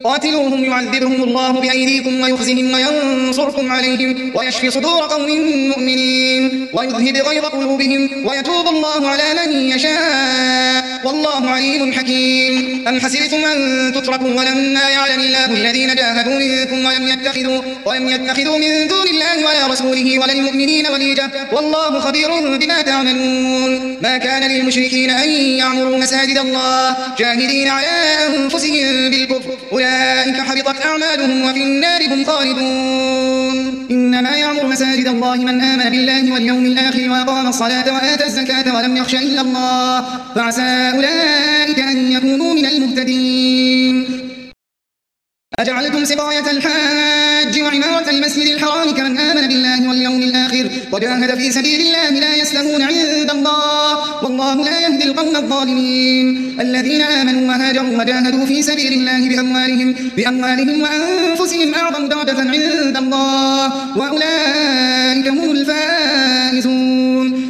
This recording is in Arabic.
قاتلوهم يعذبهم الله بأيديكم ويخزهم وينصركم عليهم ويشفي صدور قوم مؤمنين ويذهب غيظ قلوبهم ويتوب الله على من يشاء والله عليم حكيم. أم حسبتم أن تتركوا ولما يعلم الله الذين جاهدوا منكم ولم يتخذوا من دون الله ولا رسوله ولا المؤمنين وليجة والله خبير بما تعملون. ما كان للمشركين أن يعمروا مساجد الله شاهدين على أنفسهم بالكفر أولئك حبطت أعمالهم وفي النار هم خالدون. إنما يعمر مساجد الله من آمن بالله واليوم الآخر وأقام الصلاة وآتى الزكاة ولم يخش إلا الله فعسى أولئك أن يكونوا من المهتدين. أجعلتم سقاية الحاج وعمارة المسجد الحرام كمن آمن بالله واليوم الآخر وجاهد في سبيل الله لا يستوون عند الله والله لا يهدي القوم الظالمين. الذين آمنوا وهاجروا وجاهدوا في سبيل الله بأموالهم وأنفسهم أعظم درجة عند الله وأولئك